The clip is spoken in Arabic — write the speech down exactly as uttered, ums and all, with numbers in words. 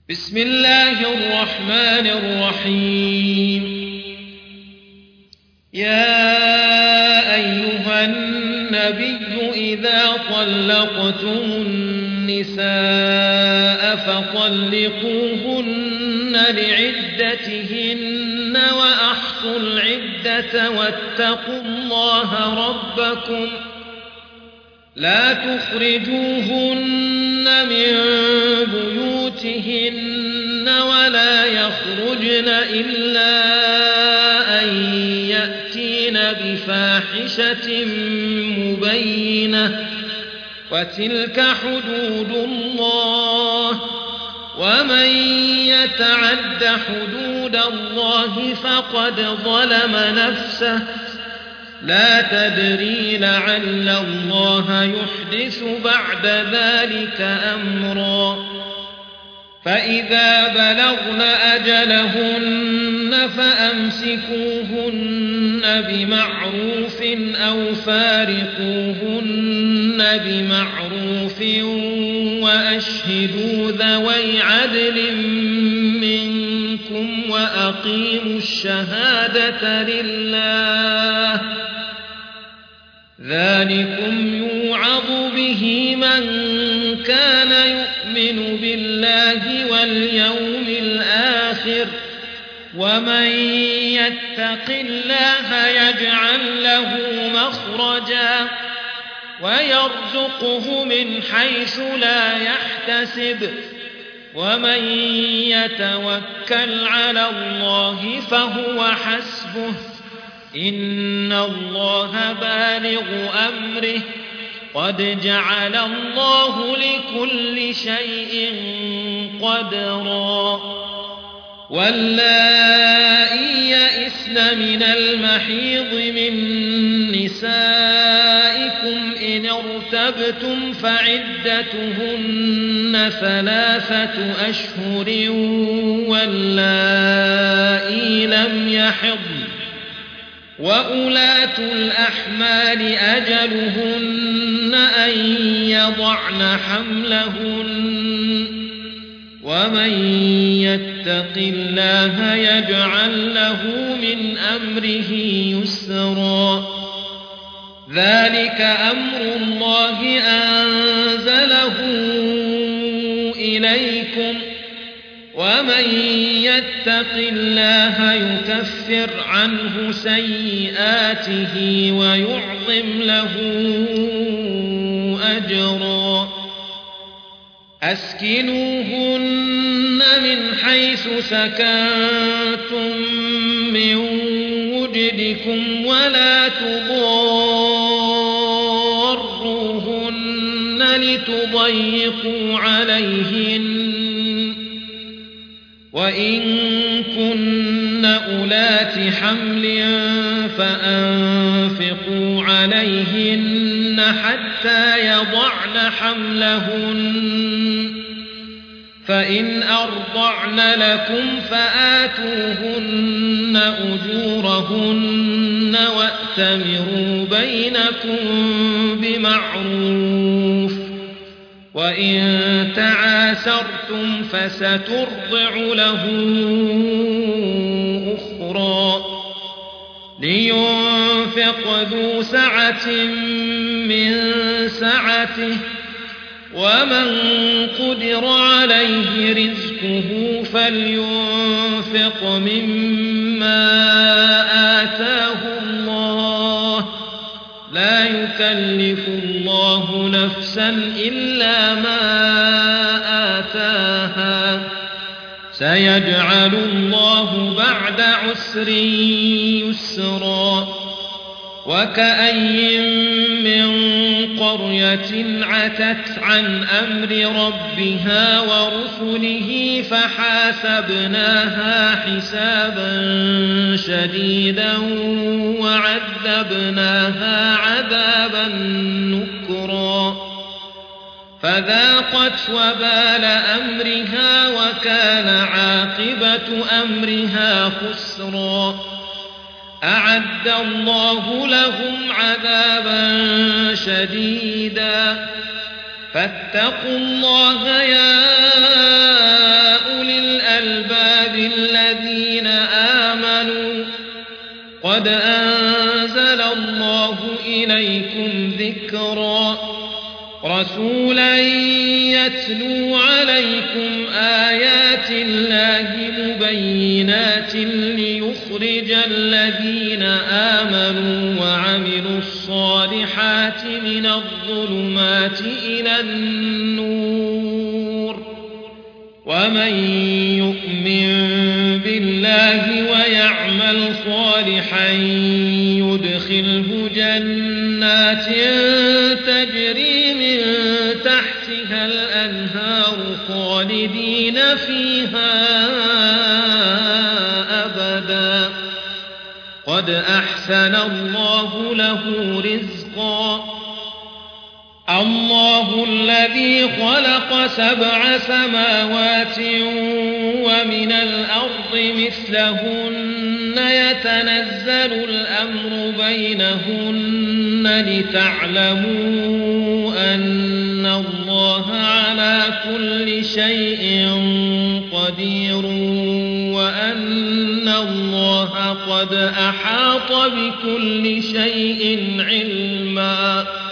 بسم الله الرحمن الرحيم. يا أيها النبي إذا طلقتم النساء فطلقوهن لعدتهن وأحصوا العدة واتقوا الله ربكم لا تخرجوهن من بيوتهن ولا يخرجن إلا أن يأتين بفاحشة مبينة وتلك حدود الله ومن يتعد حدود الله فقد ظلم نفسه لا تدري لعل الله يحدث بعد ذلك أمرا. فإذا بلغن أجلهن فأمسكوهن بمعروف أو فارقوهن بمعروف وأشهدوا ذوي عدل منكم وأقيموا الشهادة لله ذلكم يوعظ به من كان يؤمن بالله واليوم الآخر ومن يتق الله يجعل له مخرجا ويرزقه من حيث لا يحتسب ومن يتوكل على الله فهو حسبه إن الله بالغ أمره قد جعل الله لكل شيء قدرا. واللائي يئسن من المحيض من نسائكم إن ارتبتم فعدتهن ثلاثة أشهر واللائي لم يحضن وأولاة الأحمال أجلهن أن يضعن حملهن ومن يتق الله يجعل له من أمره يسرا. ذلك أمر الله أنزله إليكم ومن يتق الله يكفر عنه سيئاته ويعظم له أجرا. أسكنوهن من حيث سكنتم من وجدكم ولا تضاروهن لتضيقوا عليهن وإن كن أولات حمل فأنفقوا عليهن حتى يضعن حملهن فإن أرضعن لكم فآتوهن أجورهن وأتمروا بينكم بمعروف وإن تعاسرتم فسترضع له أخرى. لينفق ذو سعة من سعته ومن قدر عليه رزقه فلينفق مما آتاه الله لا يكلف الله نفسا إلا ما آتاها سيجعل الله بعد عسر يسرا. وكأي من قرية عتت عن أمر ربها ورسله فحاسبناها حسابا شديدا وعذبناها عذابا نكرا فذاقت وبال أمرها وكان عاقبة أمرها خسرا. أعد الله لهم عذابا شديدا فاتقوا الله يا رسولا يتلو عليكم آيات الله مبينات ليخرج الذين آمنوا وعملوا الصالحات من الظلمات إلى النور ومن يؤمن بالله ويعمل صالحا يدخله جنات تجري من تحتها الأنهار خالدين فيها أبدا قد أحسن الله له رزقا الله الذي خلق سبع سماوات ومن الأرض مثلهن يتنزل الأمر بينهن لتعلموا أن الله على كل شيء قدير وأن الله قد أحاط بكل شيء علما